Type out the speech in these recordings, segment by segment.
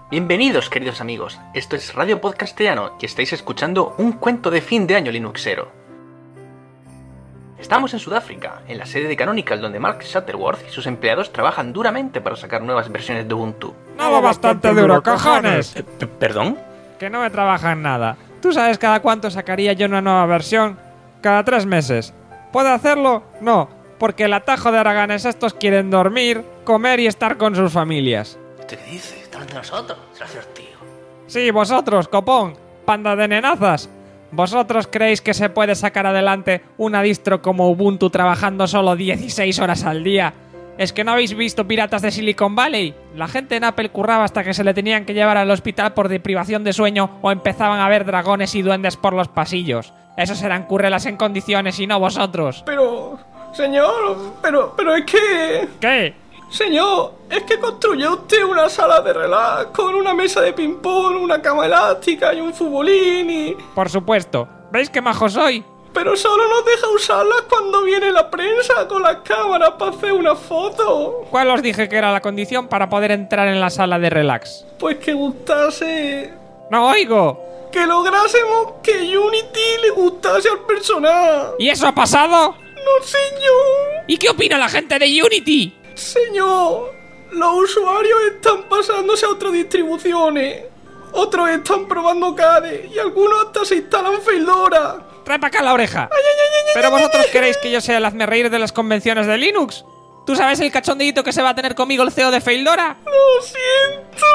Bienvenidos, queridos amigos. Esto es Radio Podcastellano y estáis escuchando un cuento de fin de año linuxero. Estamos en Sudáfrica, en la sede de Canonical, donde Mark Shuttleworth y sus empleados trabajan duramente para sacar nuevas versiones de Ubuntu. Nada bastante duro, cojones. ¿Perdón? Que no me trabaja en nada. ¿Tú sabes cada cuánto sacaría yo una nueva versión? Cada 3 meses. ¿Puedo hacerlo? No, porque el atajo de haraganes estos quieren dormir, comer y estar con sus familias. ¿Usted qué dice? ¿Está hablando de nosotros? Gracias, tío. Sí, vosotros, copón, panda de nenazas. ¿Vosotros creéis que se puede sacar adelante una distro como Ubuntu trabajando solo 16 horas al día? ¿Es que no habéis visto Piratas de Silicon Valley? La gente en Apple curraba hasta que se le tenían que llevar al hospital por deprivación de sueño o empezaban a ver dragones y duendes por los pasillos. Esos eran currelas en condiciones y no vosotros. Pero, señor, pero es que... ¿Qué? Señor, es que construyó usted una sala de relax con una mesa de ping-pong, una cama elástica y un futbolín y... Por supuesto. ¿Veis qué majo soy? Pero solo nos deja usarlas cuando viene la prensa con las cámaras para hacer una foto. ¿Cuál os dije que era la condición para poder entrar en la sala de relax? Pues que gustase... ¡No oigo! Que lográsemos que Unity le gustase al personal. ¿Y eso ha pasado? No, señor. ¿Y qué opina la gente de Unity? Señor, los usuarios están pasándose a otras distribuciones. Otros están probando CADE y algunos hasta se instalan Fedora. Trae para acá la oreja. ¿Pero vosotros queréis que yo sea el hazmerreír de las convenciones de Linux? ¿Tú sabes el cachondeíto que se va a tener conmigo el CEO de Fedora? ¡Lo siento!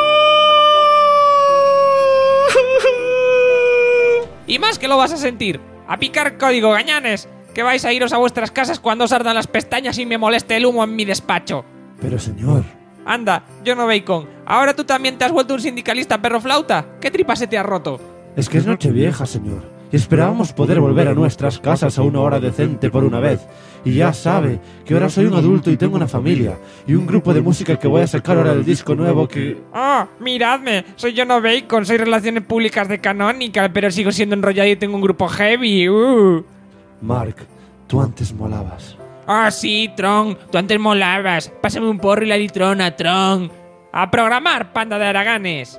Y más que lo vas a sentir. A picar código, gañanes. Que vais a iros a vuestras casas cuando os ardan las pestañas y me moleste el humo en mi despacho. Pero señor... Anda, yo no bacon. ¿Ahora tú también te has vuelto un sindicalista perro flauta? ¿Qué tripa se te ha roto? Es que es Nochevieja, señor. Y esperábamos poder volver a nuestras casas a una hora decente por una vez. Y ya sabe que ahora soy un adulto y tengo una familia. Y un grupo de música que voy a sacar ahora el disco nuevo que... ¡Oh, miradme! Soy yo no bacon, soy Relaciones Públicas de Canonical, pero sigo siendo enrollado y tengo un grupo heavy. Mark, tú antes molabas. ¡Ah, sí, Tron! Tú antes molabas. Pásame un porro y la litrona, Tron. ¡A programar, panda de haraganes!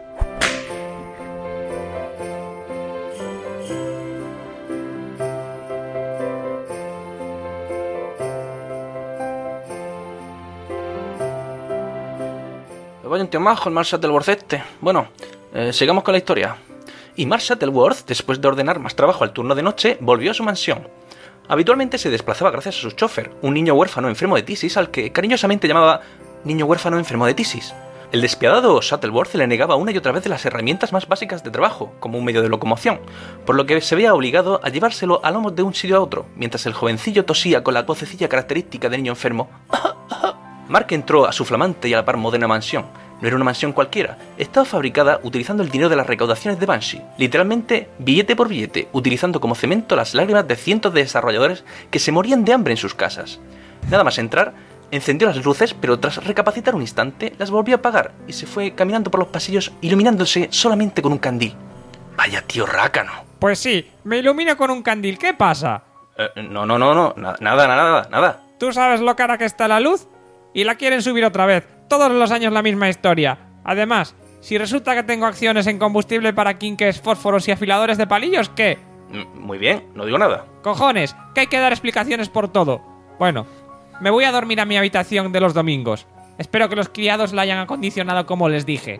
Vaya un tío majo el Mark Shuttleworth este. Bueno, sigamos con la historia. Y Mark Shuttleworth, después de ordenar más trabajo al turno de noche, volvió a su mansión. Habitualmente se desplazaba gracias a su chofer, un niño huérfano enfermo de tisis al que cariñosamente llamaba niño huérfano enfermo de tisis. El despiadado Shuttleworth le negaba una y otra vez las herramientas más básicas de trabajo, como un medio de locomoción, por lo que se veía obligado a llevárselo a lomos de un sitio a otro, mientras el jovencillo tosía con la vocecilla característica de niño enfermo. Mark entró a su flamante y a la par moderna mansión. No era una mansión cualquiera, estaba fabricada utilizando el dinero de las recaudaciones de Banshee, literalmente billete por billete, utilizando como cemento las lágrimas de cientos de desarrolladores que se morían de hambre en sus casas. Nada más entrar, encendió las luces, pero tras recapacitar un instante, las volvió a apagar y se fue caminando por los pasillos iluminándose solamente con un candil. Vaya tío rácano. Pues sí, me ilumino con un candil, ¿qué pasa? No, nada. ¿Tú sabes lo cara que está la luz? Y la quieren subir otra vez. Todos los años la misma historia. Además, si resulta que tengo acciones en combustible para quinques, fósforos y afiladores de palillos, ¿qué? Muy bien, no digo nada. Cojones, que hay que dar explicaciones por todo. Bueno, me voy a dormir a mi habitación de los domingos. Espero que los criados la hayan acondicionado como les dije.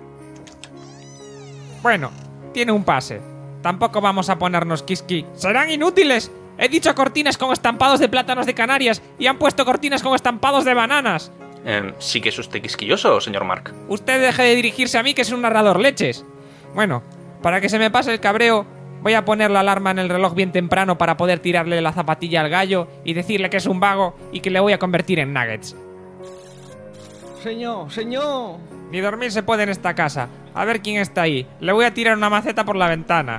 Bueno, tiene un pase. Tampoco vamos a ponernos quisqui. ¡Serán inútiles! He dicho cortinas con estampados de plátanos de Canarias y han puesto cortinas con estampados de bananas. Sí que es usted quisquilloso, señor Mark. Usted deje de dirigirse a mí, que es un narrador leches. Bueno, para que se me pase el cabreo, voy a poner la alarma en el reloj bien temprano para poder tirarle la zapatilla al gallo y decirle que es un vago y que le voy a convertir en nuggets. Señor. Ni dormir se puede en esta casa. A ver quién está ahí. Le voy a tirar una maceta por la ventana.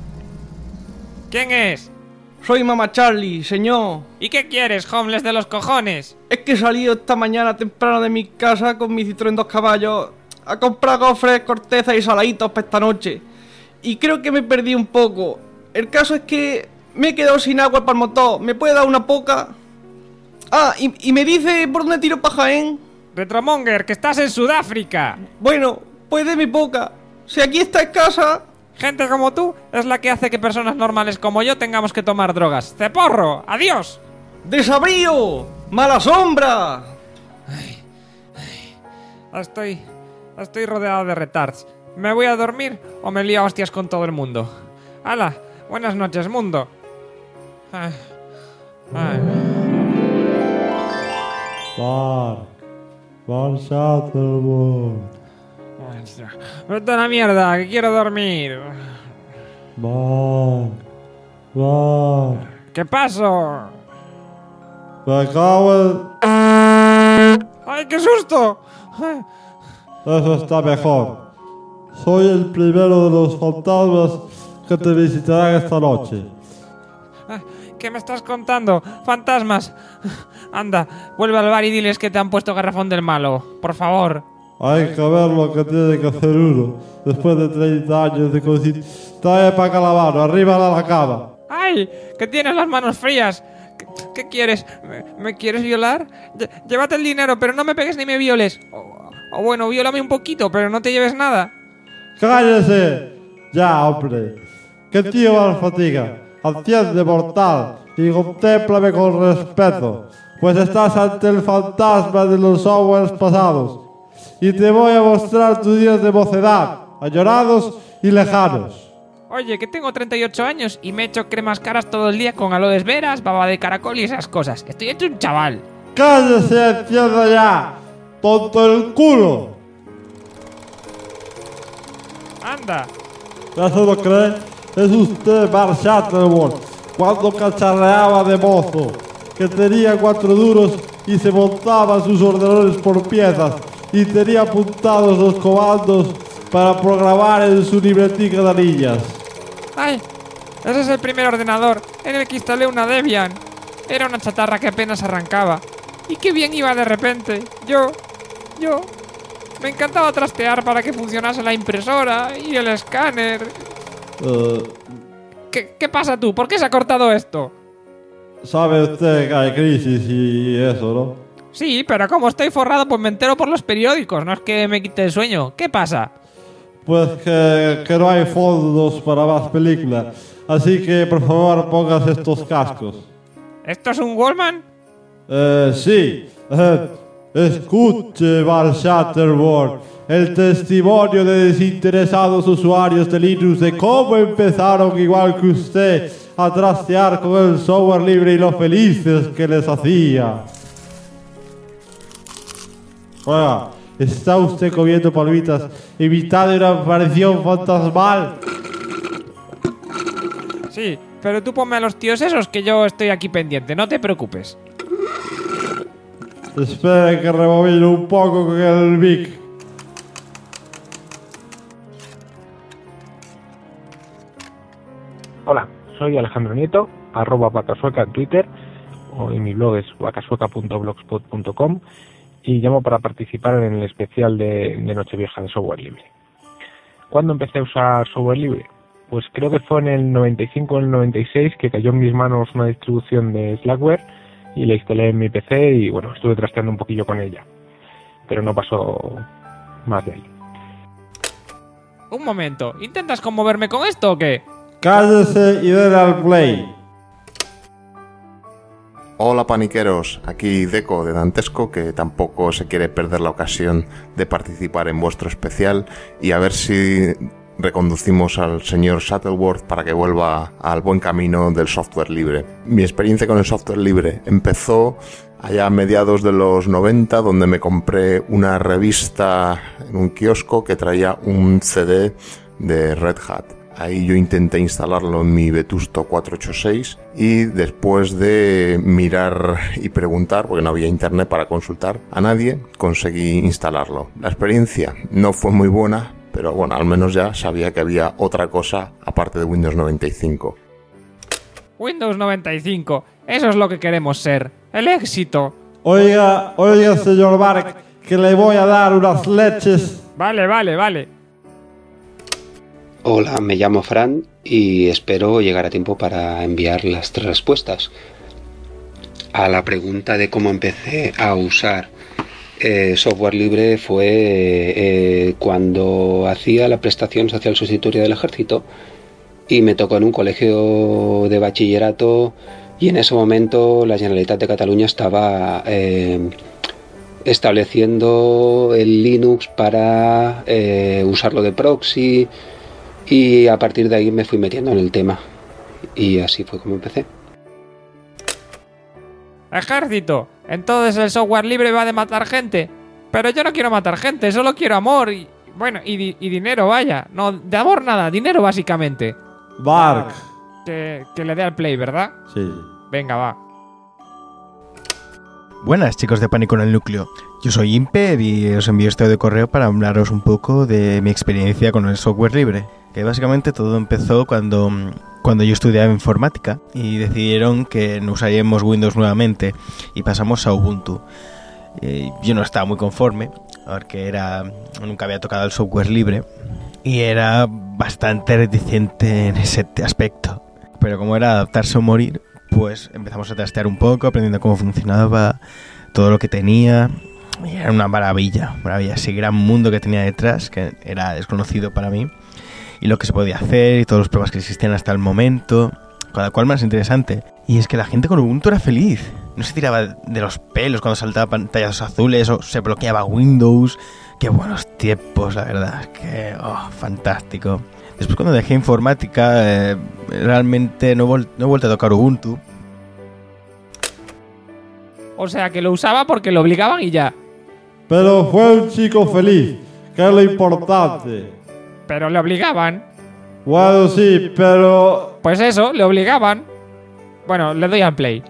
¿Quién es? Soy Mama Charlie, señor. ¿Y qué quieres, homeless de los cojones? Es que he salido esta mañana temprano de mi casa con mi Citroën 2 caballos a comprar gofres, cortezas y saladitos para esta noche. Y creo que me perdí un poco. El caso es que me he quedado sin agua para el motor. ¿Me puede dar una poca? Ah, y me dice por dónde tiro para Jaén. Retromonger, que estás en Sudáfrica. Bueno, pues déme poca. Si aquí está en casa. Gente como tú es la que hace que personas normales como yo tengamos que tomar drogas. ¡Ceporro! ¡Adiós! ¡Desabrío! ¡Mala sombra! Estoy rodeado de retards. ¿Me voy a dormir o me lío a hostias con todo el mundo? ¡Hala! Buenas noches, mundo. Ay. Bar Shuttleworth. Vete a la mierda, que quiero dormir. Bar. ¿Qué pasó? Me acabo de... ¡Ay, qué susto! Eso está mejor. Soy el primero de los fantasmas que te visitarán esta noche. ¿Qué me estás contando? ¡Fantasmas! Anda, vuelve al bar y diles que te han puesto garrafón del malo. Por favor. Hay que ver lo que tiene que hacer uno después de 30 años de cocina. Trae para acá la mano, arriba de la cama. ¡Ay! ¡Que tienes las manos frías! ¿Qué quieres? ¿Me quieres violar? Llévate el dinero, pero no me pegues ni me violes. O bueno, viólame un poquito, pero no te lleves nada. ¡Cállese! Ya, hombre. ¿Qué tío más fatiga? Atiende, mortal, y contémplame con respeto, pues estás ante el fantasma de los softwares pasados. Y te voy a mostrar tus días de mocedad, añorados y lejanos. Oye, que tengo 38 años y me he hecho cremas caras todo el día con aloes veras, baba de caracol y esas cosas. Estoy hecho un chaval. ¡Cállese, entienda ya! ¡Tonto el culo! Anda. ¿Ya se lo cree? Es usted, Bar Shuttleworth, cuando cacharreaba de mozo, que tenía 4 duros y se montaba sus ordenadores por piezas y tenía apuntados los comandos para programar en su libretica de anillas. ¡Ay! Ese es el primer ordenador en el que instalé una Debian. Era una chatarra que apenas arrancaba. Y qué bien iba de repente. Yo... Me encantaba trastear para que funcionase la impresora y el escáner. ¿Qué pasa tú? ¿Por qué se ha cortado esto? Sabe usted que hay crisis y eso, ¿no? Sí, pero como estoy forrado, pues me entero por los periódicos. No es que me quite el sueño. ¿Qué pasa? Pues que no hay fondos para más películas. Así que, por favor, pongas estos cascos. ¿Esto es un Wallman? Sí. Escuche, Bar Shuttleworth, el testimonio de desinteresados usuarios de Linux de cómo empezaron, igual que usted, a trastear con el software libre y lo felices que les hacía. Oiga, ¿está usted comiendo palmitas en mitad de una aparición fantasmal? Sí, pero tú ponme a los tíos esos que yo estoy aquí pendiente, no te preocupes. Espere que rebobino un poco con el mic. Hola, soy Alejandro Nieto, @vacasueca en Twitter, o en mi blog es vacasueca.blogspot.com, y llamo para participar en el especial de Nochevieja de software libre. ¿Cuándo empecé a usar software libre? Pues creo que fue en el 95 o el 96 que cayó en mis manos una distribución de Slackware y la instalé en mi PC y bueno, estuve trasteando un poquillo con ella, pero no pasó más de ahí. Un momento, ¿intentas conmoverme con esto o qué? Cállese y den al play. Hola paniqueros, aquí Deco de Dantesco, que tampoco se quiere perder la ocasión de participar en vuestro especial y a ver si reconducimos al señor Shuttleworth para que vuelva al buen camino del software libre. Mi experiencia con el software libre empezó allá a mediados de los 90, donde me compré una revista en un kiosco que traía un CD de Red Hat. Ahí yo intenté instalarlo en mi Vetusto 486 y después de mirar y preguntar, porque no había internet para consultar a nadie, conseguí instalarlo. La experiencia no fue muy buena, pero bueno, al menos ya sabía que había otra cosa aparte de Windows 95. Windows 95, eso es lo que queremos ser, el éxito. Oiga, señor Mark, que le voy a dar unas leches. Vale. Hola, me llamo Fran y espero llegar a tiempo para enviar las 3 respuestas. A la pregunta de cómo empecé a usar software libre fue cuando hacía la prestación social sustitutoria del ejército y me tocó en un colegio de bachillerato, y en ese momento la Generalitat de Cataluña estaba estableciendo el Linux para usarlo de proxy, y a partir de ahí me fui metiendo en el tema y así fue como empecé. Ejército, entonces el software libre va de matar gente. Pero yo no quiero matar gente, solo quiero amor y dinero, vaya. No, de amor nada, dinero básicamente. Mark. Que le dé al play, ¿verdad? Sí. Venga, va. Buenas, chicos de Pánico en el Núcleo. Yo soy Imper y os envío este audio de correo para hablaros un poco de mi experiencia con el software libre. Que básicamente todo empezó cuando yo estudiaba informática y decidieron que no usaríamos Windows nuevamente y pasamos a Ubuntu. Yo no estaba muy conforme porque nunca había tocado el software libre y era bastante reticente en ese aspecto. Pero como era adaptarse o morir, pues empezamos a trastear un poco, aprendiendo cómo funcionaba, todo lo que tenía. Y era una maravilla, ese gran mundo que tenía detrás, que era desconocido para mí. Y lo que se podía hacer y todos los pruebas que existían hasta el momento, cada cual más interesante. Y es que la gente con Ubuntu era feliz. No se tiraba de los pelos cuando saltaba pantallas azules o se bloqueaba Windows. Qué buenos tiempos, la verdad. Que fantástico. Después, cuando dejé informática, realmente no he vuelto a tocar Ubuntu. O sea, que lo usaba porque lo obligaban y ya. Pero fue un chico feliz, que es lo importante. Pero le obligaban. Bueno, sí, pero... Pues eso, le obligaban. Bueno, le doy al play.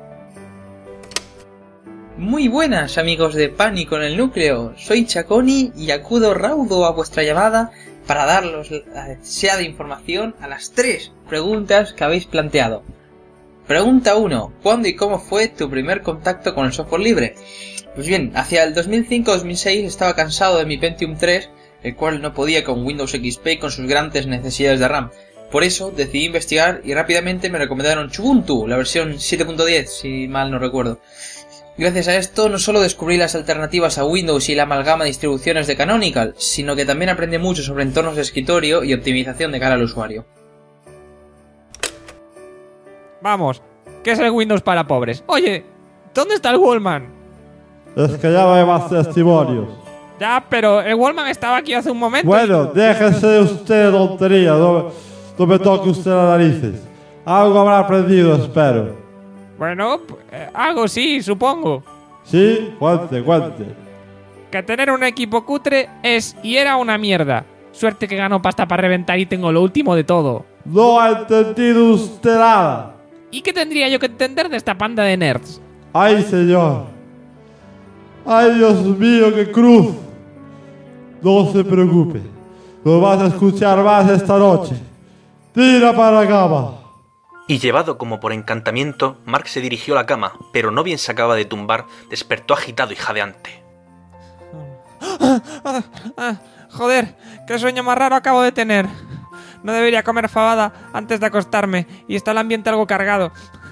Muy buenas, amigos de Pánico en el Núcleo. Soy Chaconi y acudo raudo a vuestra llamada para daros la deseada información a las 3 preguntas que habéis planteado. Pregunta 1. ¿Cuándo y cómo fue tu primer contacto con el software libre? Pues bien, hacia el 2005-2006 estaba cansado de mi Pentium 3, el cual no podía con Windows XP y con sus grandes necesidades de RAM. Por eso decidí investigar y rápidamente me recomendaron Ubuntu, la versión 7.10, si mal no recuerdo. Gracias a esto no solo descubrí las alternativas a Windows y la amalgama de distribuciones de Canonical, sino que también aprendí mucho sobre entornos de escritorio y optimización de cara al usuario. Vamos, ¿qué es el Windows para pobres? Oye, ¿dónde está el Wallman? Es que ya no hay más testimonios. Ya, pero el Wallman estaba aquí hace un momento. Bueno, déjese usted de tontería, no me toque usted las narices. Algo habrá aprendido, espero. Bueno, algo sí, supongo. ¿Sí? Cuente. Que tener un equipo cutre es y era una mierda. Suerte que gano pasta para reventar y tengo lo último de todo. No ha entendido usted nada. ¿Y qué tendría yo que entender de esta panda de nerds? ¡Ay, señor! ¡Ay, Dios mío, qué cruz! No se preocupe. Lo vas a escuchar más esta noche. ¡Tira para la cama! Y llevado como por encantamiento, Mark se dirigió a la cama, pero no bien se acaba de tumbar, despertó agitado y jadeante. Joder, qué sueño más raro acabo de tener. No debería comer fabada antes de acostarme y está el ambiente algo cargado.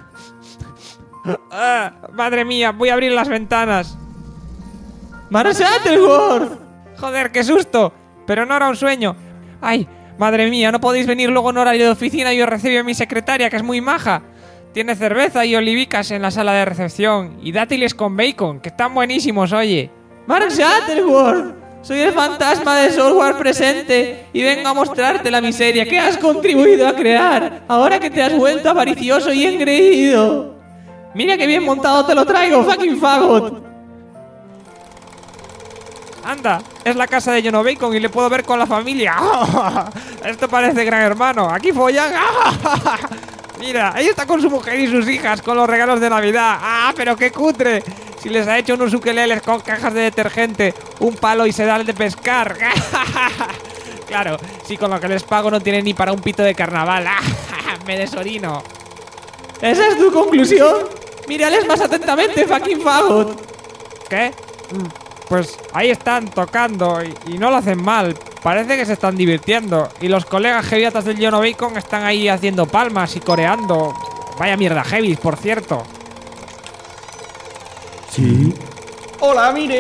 Madre mía, voy a abrir las ventanas. ¡Mark Shuttleworth! Joder, qué susto. Pero no era un sueño. Ay, madre mía, ¿no podéis venir luego en horario de oficina y os recibe mi secretaria, que es muy maja? Tiene cerveza y olivicas en la sala de recepción y dátiles con bacon, que están buenísimos, oye. ¡Mark Shuttleworth! Soy el fantasma del software presente y vengo a mostrarte la miseria que has contribuido a crear, ahora que te has vuelto avaricioso y engreído. Mira qué bien montado te lo traigo, fucking fagot. Anda, es la casa de Jono Bacon y le puedo ver con la familia. Esto parece Gran Hermano, aquí follan. Mira, ahí está con su mujer y sus hijas con los regalos de Navidad. Pero qué cutre. Si les ha hecho unos ukeleles con cajas de detergente, un palo y sedal de pescar. Claro, si con lo que les pago no tienen ni para un pito de carnaval. Me desorino. ¿Esa es tu conclusión? Mírales más atentamente, fucking fagot. ¿Qué? Pues ahí están tocando y no lo hacen mal. Parece que se están divirtiendo. Y los colegas heavyatas del Jono Bacon están ahí haciendo palmas y coreando. Vaya mierda heavy, por cierto. ¿Sí? Hola, mire,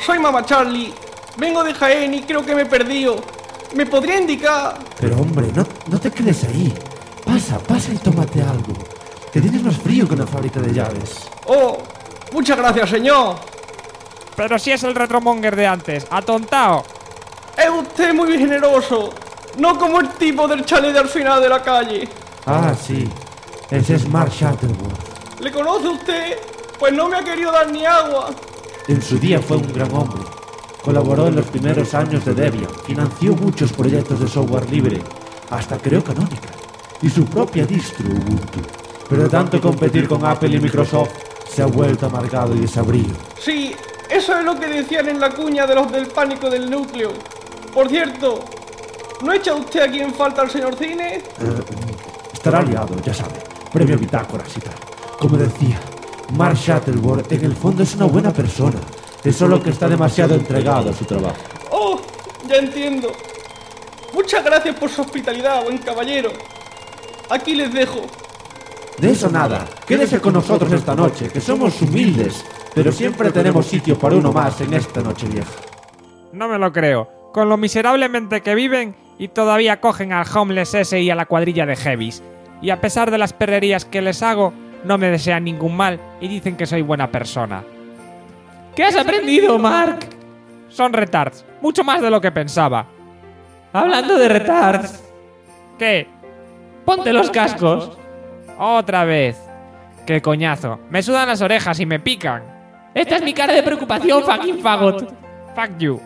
soy Mama Charlie. Vengo de Jaén y creo que me he perdido. ¿Me podría indicar? Pero hombre, no te quedes ahí. Pasa y tómate algo. Que tienes más frío que una fábrica de llaves. Oh, muchas gracias, señor. Pero si es el retromonger de antes, atontao. Es usted muy generoso. No como el tipo del chalet de al final de la calle. Ah, sí. Ese es Mark Shuttleworth. ¿Le conoce usted? Pues no me ha querido dar ni agua. En su día fue un gran hombre. Colaboró en los primeros años de Debian. Financió muchos proyectos de software libre. Hasta creó Canonical. Y su propia distro Ubuntu. Pero de tanto competir con Apple y Microsoft, se ha vuelto amargado y desabrido. Sí, eso es lo que decían en la cuña de los del pánico del núcleo. Por cierto, ¿no echa usted aquí en falta al señor Cine? Estará liado, ya sabe. Premio bitácoras y tal. Como decía, Mark Shuttleworth en el fondo es una buena persona. Es solo que está demasiado entregado a su trabajo. Oh, ya entiendo. Muchas gracias por su hospitalidad, buen caballero. Aquí les dejo. De eso nada. Quédese con nosotros esta noche, que somos humildes, pero siempre tenemos sitio para uno más en esta noche vieja. No me lo creo. Con lo miserablemente que viven y todavía cogen al homeless ese y a la cuadrilla de heavies. Y a pesar de las perrerías que les hago, no me desean ningún mal y dicen que soy buena persona. ¿Qué has aprendido, Mark? Son retards, mucho más de lo que pensaba. Hablando de retards... ¿Qué? Ponte los cascos. Otra vez. Qué coñazo. Me sudan las orejas y me pican. Esta es mi cara de preocupación, fucking faggot. Fuck you.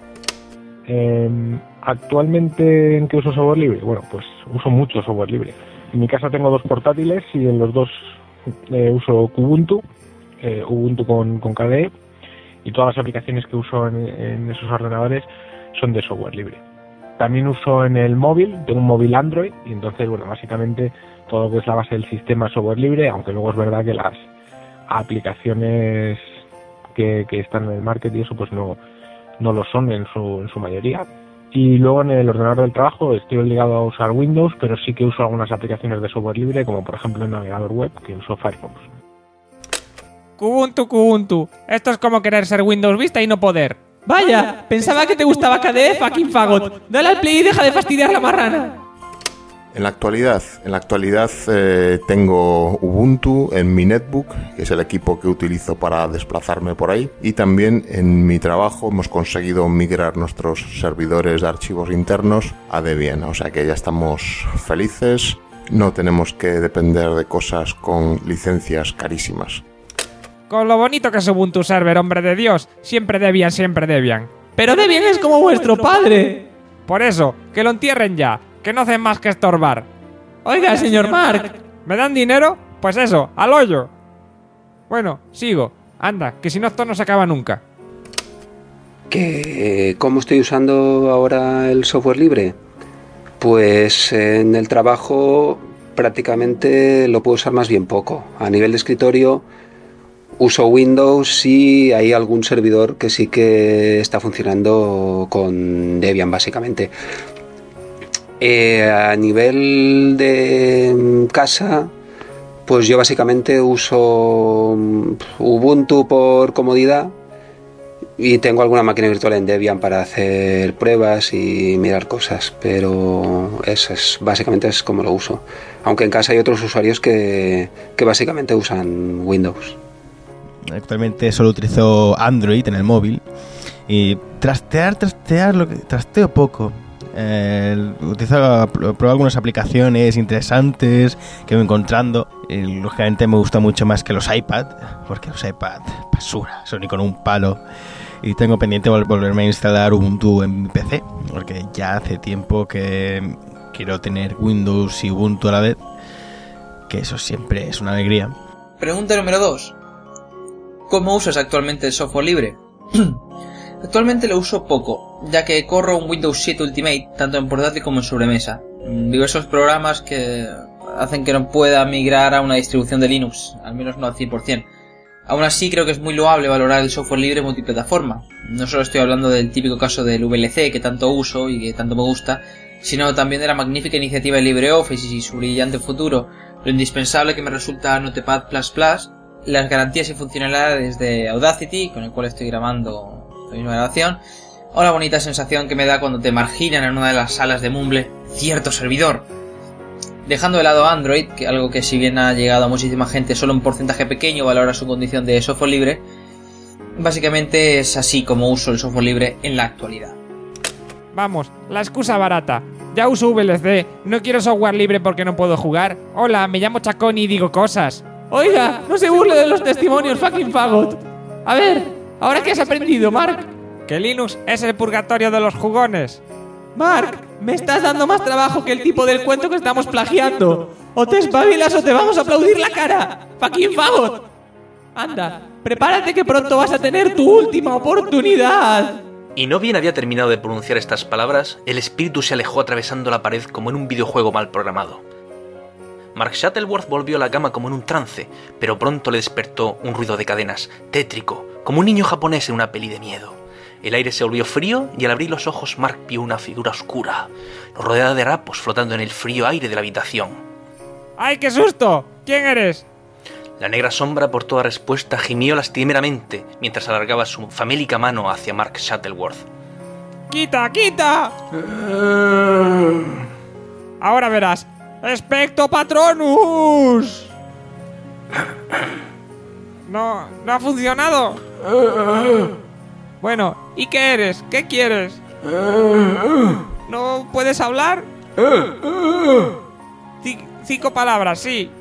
Actualmente, ¿en qué uso software libre? Bueno, pues uso mucho software libre. En mi casa tengo 2 portátiles y en los 2 uso Ubuntu, Ubuntu con KDE, y todas las aplicaciones que uso en esos ordenadores son de software libre. También uso en el móvil, tengo un móvil Android, y entonces, bueno, básicamente todo lo que es la base del sistema es software libre, aunque luego es verdad que las aplicaciones que están en el market y eso pues no lo son en su mayoría. Y luego en el ordenador del trabajo estoy obligado a usar Windows, pero sí que uso algunas aplicaciones de software libre, como por ejemplo el navegador web, que uso Firefox. Kubuntu. Esto es como querer ser Windows Vista y no poder. Vaya, pensaba que te gustaba KDE, fucking faggot. Dale al play y deja de fastidiar la marrana. En la actualidad tengo Ubuntu en mi netbook, que es el equipo que utilizo para desplazarme por ahí, y también en mi trabajo hemos conseguido migrar nuestros servidores de archivos internos a Debian, o sea que ya estamos felices, no tenemos que depender de cosas con licencias carísimas. Con lo bonito que es Ubuntu Server, hombre de Dios, siempre Debian. Pero Debian es como vuestro padre. Por eso, que lo entierren ya. Que no hacen más que estorbar. Oiga, señor Mark, ¿me dan dinero? Pues eso, al hoyo. Bueno, sigo. Anda, que si no esto no se acaba nunca. ¿Cómo estoy usando ahora el software libre? Pues en el trabajo prácticamente lo puedo usar más bien poco. A nivel de escritorio uso Windows y hay algún servidor que sí que está funcionando con Debian básicamente. A nivel de casa, pues yo básicamente uso Ubuntu por comodidad y tengo alguna máquina virtual en Debian para hacer pruebas y mirar cosas, pero eso es básicamente es como lo uso. Aunque en casa hay otros usuarios que básicamente usan Windows. Actualmente solo utilizo Android en el móvil y trasteo poco. Pruebo algunas aplicaciones interesantes que voy encontrando y lógicamente me gusta mucho más que los iPad, porque los iPad basura, son ni con un palo, y tengo pendiente volverme a instalar Ubuntu en mi PC porque ya hace tiempo que quiero tener Windows y Ubuntu a la vez, que eso siempre es una alegría. Pregunta número 2. ¿Cómo usas actualmente el software libre? Actualmente lo uso poco, ya que corro un Windows 7 Ultimate tanto en portátil como en sobremesa. Diversos programas que hacen que no pueda migrar a una distribución de Linux, al menos no al 100%. Aún así creo que es muy loable valorar el software libre multiplataforma. No solo estoy hablando del típico caso del VLC que tanto uso y que tanto me gusta, sino también de la magnífica iniciativa de LibreOffice y su brillante futuro, lo indispensable que me resulta Notepad++, las garantías y funcionalidades de Audacity, con el cual estoy grabando la misma grabación, o la bonita sensación que me da cuando te marginan en una de las salas de Mumble cierto servidor. Dejando de lado Android, que algo que si bien ha llegado a muchísima gente, solo un porcentaje pequeño valora su condición de software libre, básicamente es así como uso el software libre en la actualidad. Vamos, la excusa barata. Ya uso VLC, no quiero software libre porque no puedo jugar. Hola, me llamo Chaconi y digo cosas. Oiga, no se burle de los testimonios, fucking fagot. A ver, ¿ahora qué has aprendido, Mark? Que Linux es el purgatorio de los jugones. Mark, me estás dando más trabajo que el tipo del cuento que estamos plagiando. O te espabilas o te vamos a aplaudir la cara. Fucking fagot. Anda, prepárate que pronto vas a tener tu última oportunidad. Y no bien había terminado de pronunciar estas palabras, el espíritu se alejó atravesando la pared como en un videojuego mal programado. Mark Shuttleworth volvió a la cama como en un trance, pero pronto le despertó un ruido de cadenas, tétrico, como un niño japonés en una peli de miedo. El aire se volvió frío y al abrir los ojos Mark vio una figura oscura, rodeada de harapos flotando en el frío aire de la habitación. ¡Ay, qué susto! ¿Quién eres? La negra sombra, por toda respuesta, gimió lastimeramente mientras alargaba su famélica mano hacia Mark Shuttleworth. ¡Quita, quita! Ahora verás. ¡Expecto Patronus! No ha funcionado. Bueno, ¿y qué eres? ¿Qué quieres? ¿No puedes hablar? 5 palabras, sí.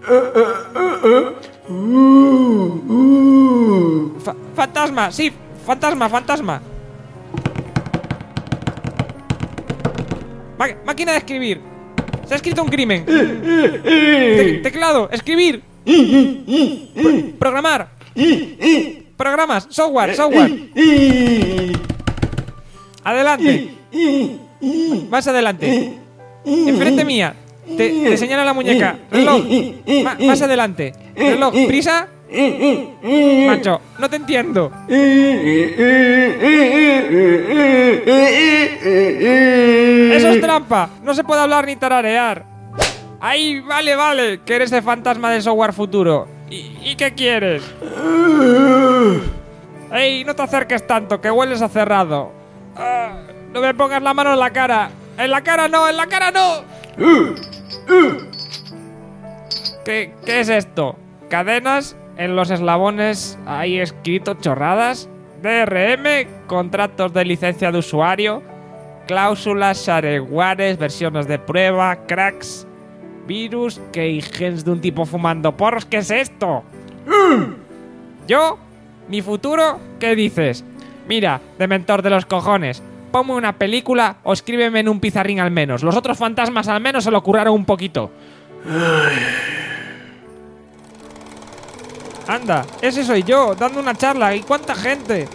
Fantasma, sí, fantasma. Máquina de escribir. Se ha escrito un crimen. Teclado, escribir. Programar. Programas, software. Adelante. Más adelante. Enfrente mía. Te señala la muñeca. Reloj. Más adelante. Reloj. Prisa. Macho, no te entiendo. Eso es trampa. No se puede hablar ni tararear. Ay, vale. Que eres el fantasma del software futuro. ¿Y qué quieres? Ey, no te acerques tanto, que hueles a cerrado. No me pongas la mano en la cara. En la cara no. ¿Qué es esto? Cadenas. En los eslabones hay escrito chorradas. DRM, contratos de licencia de usuario, cláusulas, sharewares, versiones de prueba, cracks, virus, keygens de un tipo fumando porros. ¿Qué es esto? ¿Yo? ¿Mi futuro? ¿Qué dices? Mira, dementor de los cojones, ponme una película o escríbeme en un pizarrín al menos. Los otros fantasmas al menos se lo curraron un poquito. Anda, ese soy yo, dando una charla. ¿Y cuánta gente?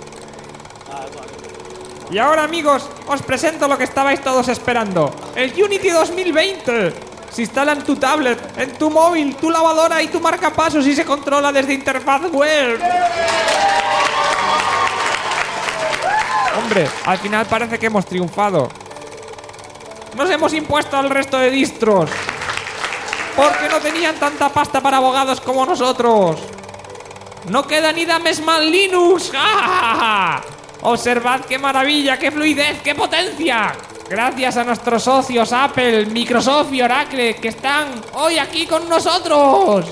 Y ahora, amigos, os presento lo que estabais todos esperando. El Unity 2020. Se instala en tu tablet, en tu móvil, tu lavadora y tu marcapasos y se controla desde interfaz web. Hombre, al final parece que hemos triunfado. Nos hemos impuesto al resto de distros porque no tenían tanta pasta para abogados como nosotros. No queda ni Damesman Linux. ¡Ah! Observad qué maravilla, qué fluidez, qué potencia. Gracias a nuestros socios Apple, Microsoft y Oracle que están hoy aquí con nosotros.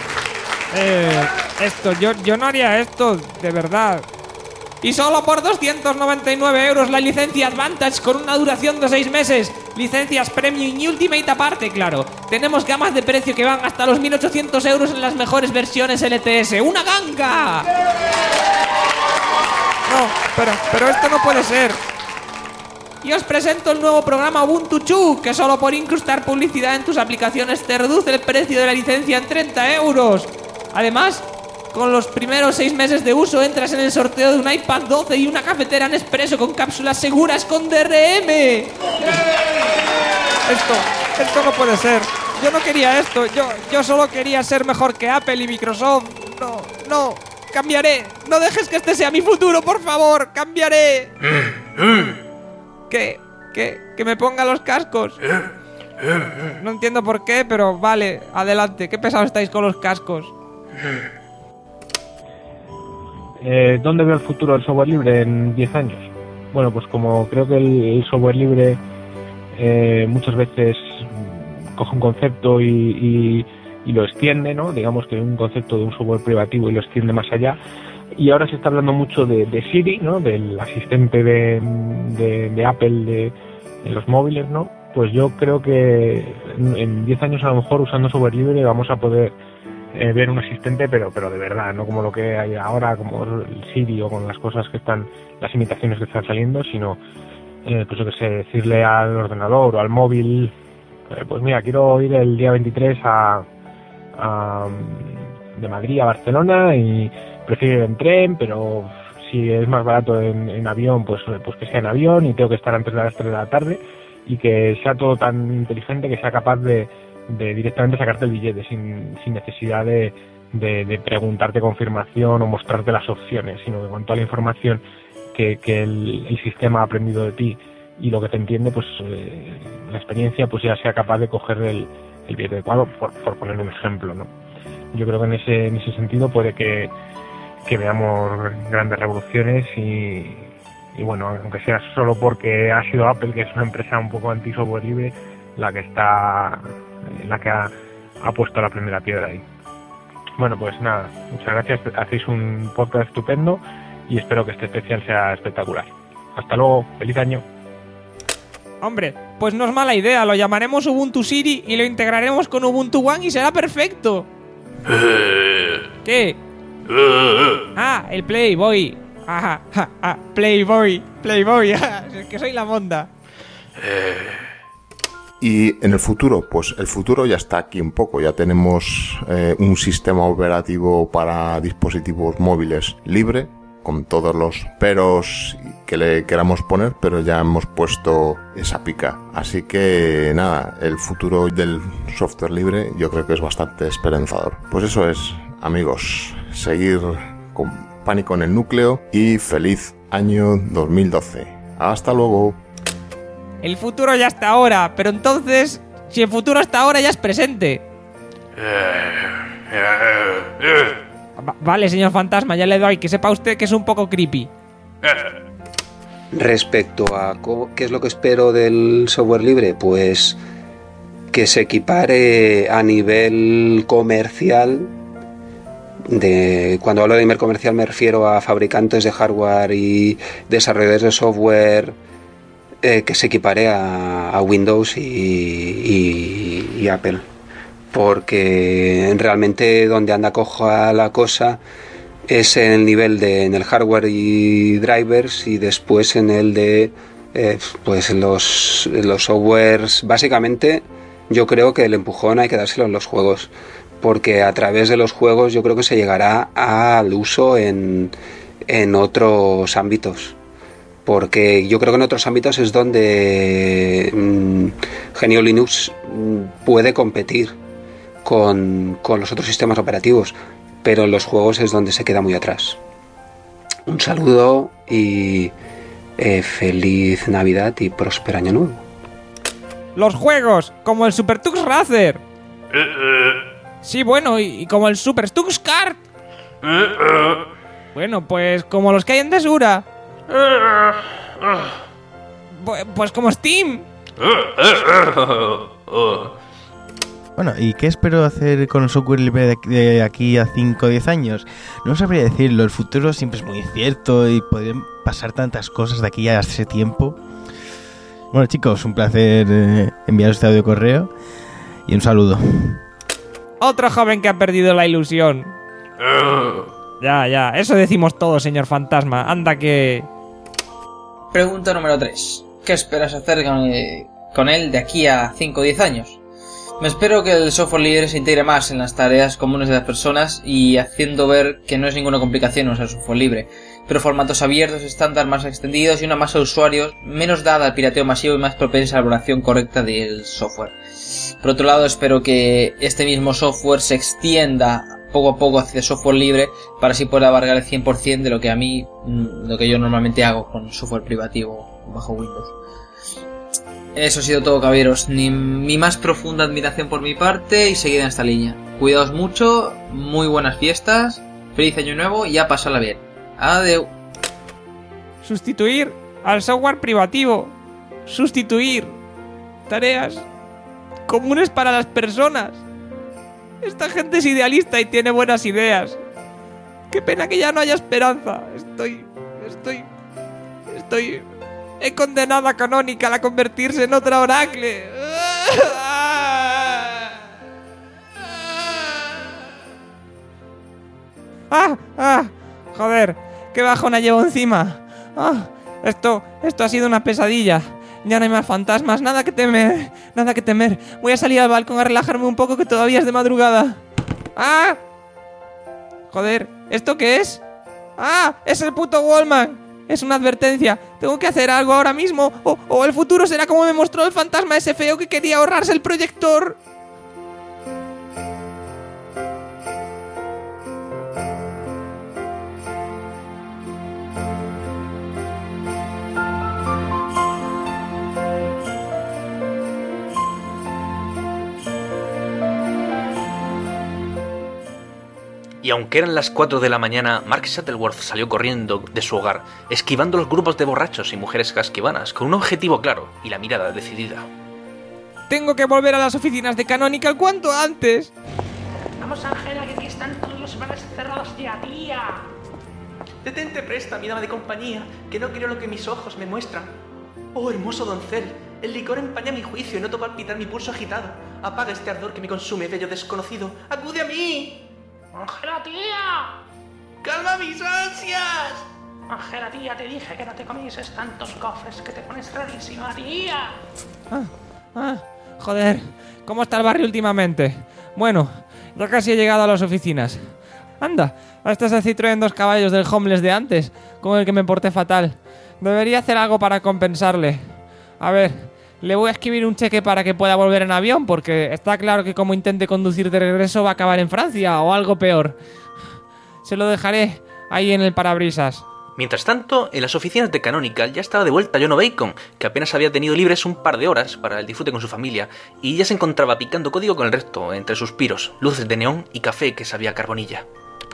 Yo no haría esto, de verdad. Y solo por 299 € la licencia Advantage con una duración de 6 meses. Licencias Premium y Ultimate aparte, claro. Tenemos gamas de precio que van hasta los 1.800 € en las mejores versiones LTS. ¡Una ganga! No, pero esto no puede ser. Y os presento el nuevo programa Ubuntu Chu, que solo por incrustar publicidad en tus aplicaciones te reduce el precio de la licencia en 30 €. Además, con los primeros 6 meses de uso entras en el sorteo de un iPad 12 y una cafetera Nespresso con cápsulas seguras con DRM. Esto no puede ser. Yo no quería esto. Yo solo quería ser mejor que Apple y Microsoft. No. Cambiaré. No dejes que este sea mi futuro, por favor. Cambiaré. Que me ponga los cascos. No entiendo por qué, pero vale, adelante. Qué pesados estáis con los cascos. ¿Dónde veo el futuro del software libre en 10 años? Bueno, pues como creo que el software libre muchas veces coge un concepto y lo extiende, ¿no? Digamos que un concepto de un software privativo y lo extiende más allá. Y ahora se está hablando mucho de Siri, ¿no? Del asistente de Apple en los móviles, ¿no? Pues yo creo que en 10 años a lo mejor usando software libre vamos a poder ver un asistente, pero de verdad, no como lo que hay ahora, como el Siri o con las cosas que están, las imitaciones que están saliendo, sino, pues yo que sé, decirle al ordenador o al móvil, pues mira, quiero ir el día 23 de Madrid a Barcelona y prefiero ir en tren, pero si es más barato en avión, pues que sea en avión y tengo que estar antes de las 3 de la tarde y que sea todo tan inteligente que sea capaz de directamente sacarte el billete sin necesidad de preguntarte confirmación o mostrarte las opciones, sino que con toda la información que el sistema ha aprendido de ti y lo que te entiende, pues la experiencia pues ya sea capaz de coger el billete adecuado, por poner un ejemplo, ¿no? Yo creo que en ese sentido puede que veamos grandes revoluciones y bueno, aunque sea solo porque ha sido Apple, que es una empresa un poco anti-software libre, la que ha puesto la primera piedra ahí. Bueno, pues nada, muchas gracias, hacéis un podcast estupendo y espero que este especial sea espectacular. Hasta luego, feliz año. Hombre, pues no es mala idea, lo llamaremos Ubuntu Siri y lo integraremos con Ubuntu One y será perfecto. ¿Qué? Ah, el Playboy. Ajá, Playboy, es que soy la monda. Y en el futuro, pues el futuro ya está aquí un poco. Ya tenemos un sistema operativo para dispositivos móviles libre, con todos los peros que le queramos poner, pero ya hemos puesto esa pica. Así que nada, el futuro del software libre yo creo que es bastante esperanzador. Pues eso es, amigos, seguir con Pánico en el Núcleo y feliz año 2012. Hasta luego. El futuro ya está ahora, pero entonces, si el futuro está ahora, ya es presente. Vale, señor fantasma, ya le doy, que sepa usted que es un poco creepy. Respecto a qué es lo que espero del software libre, pues que se equipare a nivel comercial. Cuando hablo de nivel comercial me refiero a fabricantes de hardware y desarrolladores de software, que se equipare a Windows y Apple, porque realmente donde anda coja la cosa es en el nivel en el hardware y drivers, y después en el de pues los softwares. Básicamente yo creo que el empujón hay que dárselo en los juegos, porque a través de los juegos yo creo que se llegará al uso en otros ámbitos, porque yo creo que en otros ámbitos es donde GNU Linux puede competir con los otros sistemas operativos, pero en los juegos es donde se queda muy atrás. Un saludo y feliz Navidad y próspero año nuevo. Los juegos, como el Super Tux Racer. Sí, bueno, y como el Super Tux Kart. Bueno, pues como los que hay en Desura. Pues como Steam. Bueno, ¿y qué espero hacer con el software libre de aquí a 5 o 10 años? No sabría decirlo, el futuro siempre es muy incierto y podrían pasar tantas cosas de aquí a ese tiempo. Bueno, chicos, un placer enviaros este audio correo y un saludo. Otro joven que ha perdido la ilusión. Ya, eso decimos todos, señor fantasma. Anda que... Pregunta número 3. ¿Qué esperas hacer con él de aquí a 5 o 10 años? Me espero que el software libre se integre más en las tareas comunes de las personas y haciendo ver que no es ninguna complicación usar software libre, pero formatos abiertos, estándar más extendidos y una masa de usuarios menos dada al pirateo masivo y más propensa a la valoración correcta del software. Por otro lado, espero que este mismo software se extienda poco a poco hacia software libre para así poder abarcar el 100% de lo que yo normalmente hago con software privativo bajo Windows. Eso ha sido todo, caballeros. Mi más profunda admiración por mi parte y seguid en esta línea. Cuidaos mucho, muy buenas fiestas, feliz año nuevo y a pasarla bien. Adeu. Sustituir al software privativo. Sustituir tareas comunes para las personas. Esta gente es idealista y tiene buenas ideas. Qué pena que ya no haya esperanza. He condenado a Canonical a convertirse en otra Oracle. Joder, qué bajona llevo encima. Esto ha sido una pesadilla. Ya no hay más fantasmas, nada que temer. Voy a salir al balcón a relajarme un poco, que todavía es de madrugada. Joder, ¿esto qué es? Es el puto Wallman. Es una advertencia. Tengo que hacer algo ahora mismo, o el futuro será como me mostró el fantasma ese feo que quería ahorrarse el proyector. Y aunque eran las 4 de la mañana, Mark Shuttleworth salió corriendo de su hogar, esquivando los grupos de borrachos y mujeres casquivanas, con un objetivo claro y la mirada decidida. Tengo que volver a las oficinas de Canonical cuanto antes. Vamos, Ángela, que aquí están todos los bares cerrados ya, tía. Detente, presta, mi dama de compañía, que no creo lo que mis ojos me muestran. Oh, hermoso doncel, el licor empaña mi juicio y noto palpitar mi pulso agitado. Apaga este ardor que me consume, bello desconocido. ¡Acude a mí! ¡Ángela, tía! ¡Calma mis ansias! Ángela, tía, te dije que no te comieses tantos cofres, que te pones rarísima, tía. Joder, ¿cómo está el barrio últimamente? Bueno, ya casi he llegado a las oficinas. Anda, este es el Citroën 2 caballos del homeless de antes, con el que me porté fatal. Debería hacer algo para compensarle. A ver, le voy a escribir un cheque para que pueda volver en avión, porque está claro que como intente conducir de regreso va a acabar en Francia o algo peor. Se lo dejaré ahí en el parabrisas. Mientras tanto, en las oficinas de Canonical ya estaba de vuelta John Bacon, que apenas había tenido libres un par de horas para el disfrute con su familia, y ya se encontraba picando código con el resto, entre suspiros, luces de neón y café que sabía a carbonilla.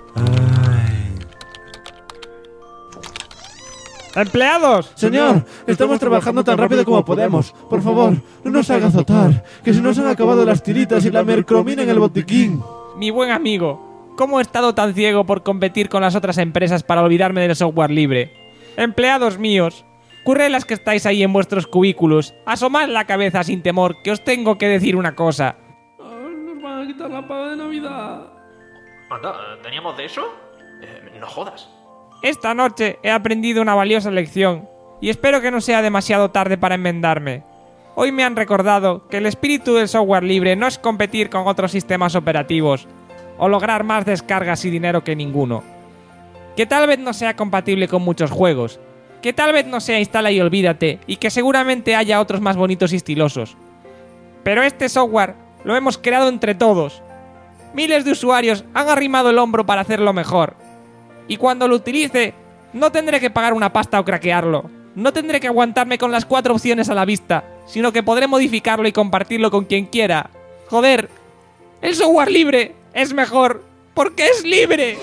¡Empleados! Señor, estamos trabajando tan rápido como podemos. Por favor, no nos haga azotar, que se nos han acabado las tiritas y la mercromina en el botiquín. Mi buen amigo, ¿cómo he estado tan ciego por competir con las otras empresas para olvidarme del software libre? Empleados míos, currelas que estáis ahí en vuestros cubículos, asomad la cabeza sin temor, que os tengo que decir una cosa. Nos van a quitar la paga de Navidad. Anda, ¿teníamos de eso? No jodas. Esta noche he aprendido una valiosa lección, y espero que no sea demasiado tarde para enmendarme. Hoy me han recordado que el espíritu del software libre no es competir con otros sistemas operativos, o lograr más descargas y dinero que ninguno. Que tal vez no sea compatible con muchos juegos, que tal vez no sea instala y olvídate, y que seguramente haya otros más bonitos y estilosos. Pero este software lo hemos creado entre todos. Miles de usuarios han arrimado el hombro para hacerlo mejor. Y cuando lo utilice, no tendré que pagar una pasta o craquearlo. No tendré que aguantarme con las 4 opciones a la vista, sino que podré modificarlo y compartirlo con quien quiera. Joder, el software libre es mejor porque es libre.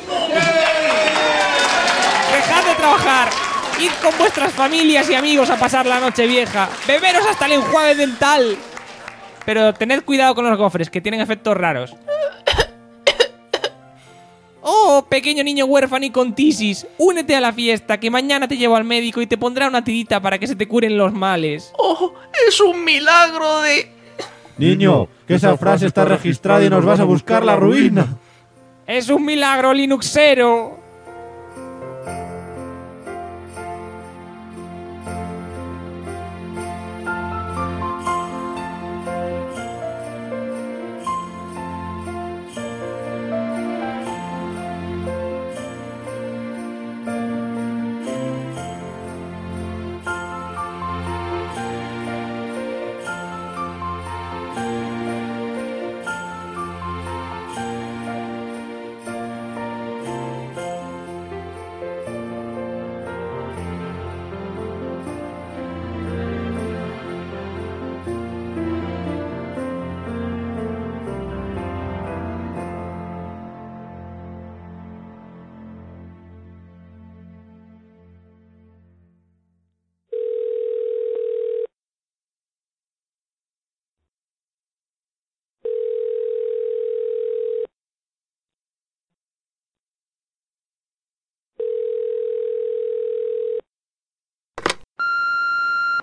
Dejad de trabajar. Id con vuestras familias y amigos a pasar la noche vieja. Beberos hasta el enjuague dental. Pero tened cuidado con los gofres, que tienen efectos raros. Oh, pequeño niño huérfano y con tisis, únete a la fiesta, que mañana te llevo al médico y te pondrá una tirita para que se te curen los males. ¡Oh, es un milagro de... Niño, que esa frase está registrada y nos vas a buscar la ruina. Es un milagro linuxero.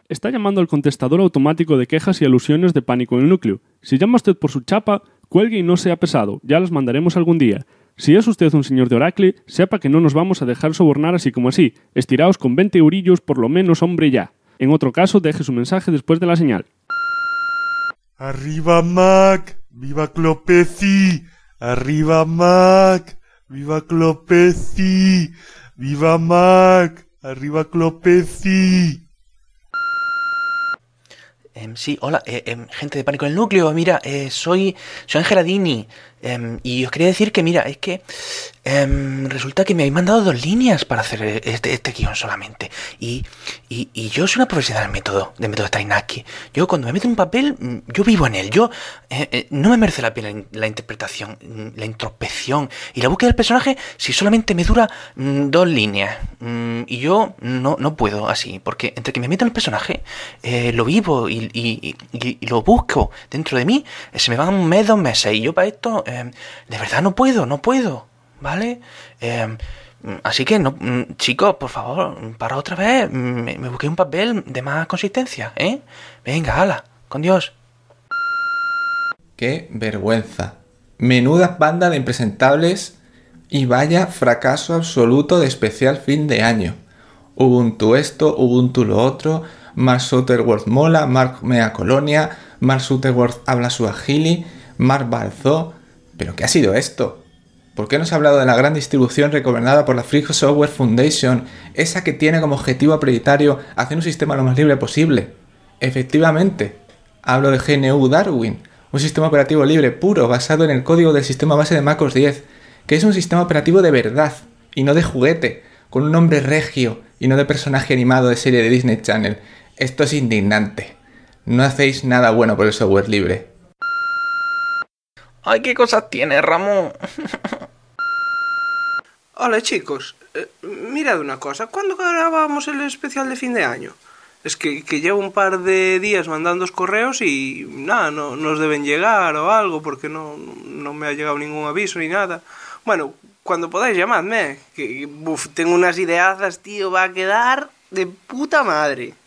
Está llamando al contestador automático de quejas y alusiones de Pánico en el Núcleo. Si llama usted por su chapa, cuelgue y no sea pesado, ya las mandaremos algún día. Si es usted un señor de Oracle, sepa que no nos vamos a dejar sobornar así como así. Estiraos con 20 eurillos por lo menos, hombre, ya. En otro caso, deje su mensaje después de la señal. ¡Arriba Mac! ¡Viva Clopeci! ¡Arriba Mac! ¡Viva Clopeci! ¡Viva Mac! ¡Arriba Clopeci! Sí, hola, gente de Pánico en el Núcleo, mira, soy Ángela Dini, y os quería decir que, mira, es que resulta que me habéis mandado 2 líneas para hacer este guión solamente, y yo soy una profesional de método Stanislavski. Yo cuando me meto en un papel, yo vivo en él, no me merece la pena la interpretación, la introspección y la búsqueda del personaje si solamente me dura 2 líneas, y yo no puedo así, porque entre que me meto en el personaje, lo vivo y lo busco dentro de mí, se me van 2 meses, y yo para esto, de verdad no puedo, ¿vale? Así que, no, chicos, por favor, para otra vez, me busqué un papel de más consistencia, ¿eh? Venga, hala, con Dios. ¡Qué vergüenza! Menuda banda de impresentables y vaya fracaso absoluto de especial fin de año. Ubuntu esto, Ubuntu lo otro, Mark Sutterworth mola, Mark mea colonia, Mark Sutterworth habla suajili, Mark balzó... ¿Pero qué ha sido esto? ¿Por qué no se ha hablado de la gran distribución recomendada por la Free Software Foundation, esa que tiene como objetivo prioritario hacer un sistema lo más libre posible? Efectivamente, hablo de GNU Darwin, un sistema operativo libre puro basado en el código del sistema base de MacOS 10, que es un sistema operativo de verdad y no de juguete, con un nombre regio y no de personaje animado de serie de Disney Channel. Esto es indignante. No hacéis nada bueno por el software libre. Ay, qué cosas tiene, Ramón. Hola chicos, mirad una cosa, ¿cuándo grabábamos el especial de fin de año? Es que llevo un par de días mandando correos y nada, no nos deben llegar o algo porque no me ha llegado ningún aviso ni nada. Bueno, cuando podáis llamadme, que tengo unas ideazas, tío, va a quedar de puta madre.